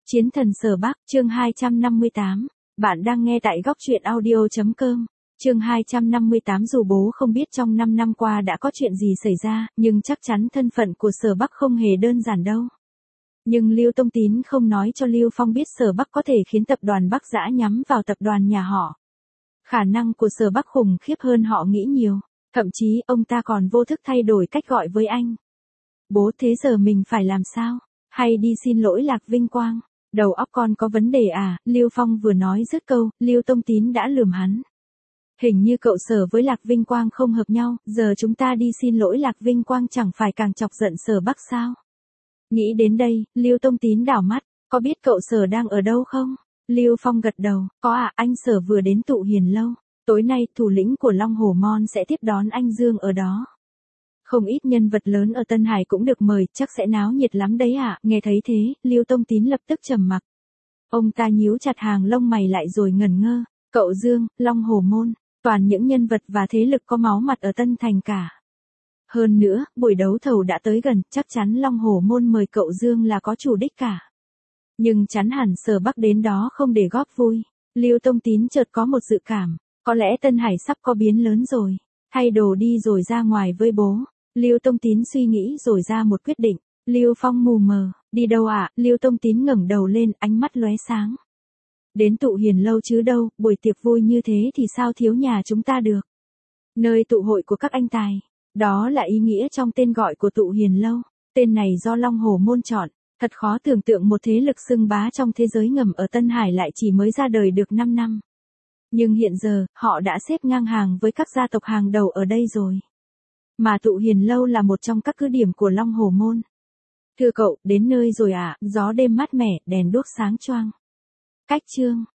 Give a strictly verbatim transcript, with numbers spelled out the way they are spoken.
Chiến thần Sở Bắc, chương hai trăm năm mươi tám. Bạn đang nghe tại góc truyện audio chấm com. Chương hai trăm năm mươi tám. Dù bố không biết trong năm năm qua đã có chuyện gì xảy ra, nhưng chắc chắn thân phận của Sở Bắc không hề đơn giản đâu. Nhưng Lưu Tông Tín không nói cho Lưu Phong biết Sở Bắc có thể khiến tập đoàn Bắc Dã nhắm vào tập đoàn nhà họ. Khả năng của Sở Bắc khủng khiếp hơn họ nghĩ nhiều, thậm chí ông ta còn vô thức thay đổi cách gọi với anh. Bố, thế giờ mình phải làm sao? Hay đi xin lỗi Lạc Vinh Quang? Đầu óc con có vấn đề à? Lưu Phong vừa nói dứt câu, Lưu Tông Tín đã lườm hắn. Hình như cậu Sở với Lạc Vinh Quang không hợp nhau, giờ chúng ta đi xin lỗi Lạc Vinh Quang chẳng phải càng chọc giận Sở Bắc sao? Nghĩ đến đây, Lưu Tông Tín đảo mắt, có biết cậu Sở đang ở đâu không? Lưu Phong gật đầu, có ạ, à, anh Sở vừa đến Tụ Hiền Lâu. Tối nay, thủ lĩnh của Long Hổ Mon sẽ tiếp đón anh Dương ở đó. Không ít nhân vật lớn ở Tân Hải cũng được mời, chắc sẽ náo nhiệt lắm đấy ạ. À? Nghe thấy thế, Lưu Tông Tín lập tức trầm mặc. Ông ta nhíu chặt hàng lông mày lại rồi ngẩn ngơ. Cậu Dương, Long Hổ Môn, toàn những nhân vật và thế lực có máu mặt ở Tân Thành cả. Hơn nữa, buổi đấu thầu đã tới gần, chắc chắn Long Hổ Môn mời cậu Dương là có chủ đích cả. Nhưng chắn hẳn Sở Bắc đến đó không để góp vui. Lưu Tông Tín chợt có một dự cảm, có lẽ Tân Hải sắp có biến lớn rồi. Thay đồ đi rồi ra ngoài với bố. Lưu Tông Tín suy nghĩ rồi ra một quyết định. Lưu Phong mù mờ, đi đâu ạ? À? Lưu Tông Tín ngẩng đầu lên, ánh mắt lóe sáng. Đến Tụ Hiền Lâu chứ đâu, buổi tiệc vui như thế thì sao thiếu nhà chúng ta được. Nơi tụ hội của các anh tài. Đó là ý nghĩa trong tên gọi của Tụ Hiền Lâu. Tên này do Long Hổ Môn chọn. Thật khó tưởng tượng một thế lực xưng bá trong thế giới ngầm ở Tân Hải lại chỉ mới ra đời được năm năm. Nhưng hiện giờ, họ đã xếp ngang hàng với các gia tộc hàng đầu ở đây rồi. Mà Tụ Hiền Lâu là một trong các cứ điểm của Long Hổ Môn. Thưa cậu, đến nơi rồi à? Gió đêm mát mẻ, đèn đuốc sáng choang. Cách chương.